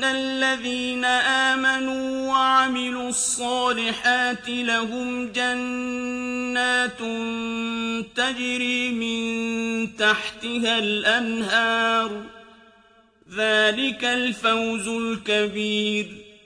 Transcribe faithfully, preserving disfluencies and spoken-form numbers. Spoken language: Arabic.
إن الذين آمنوا وعملوا الصالحات لهم جنات تجري من تحتها الأنهار ذلك الفوز الكبير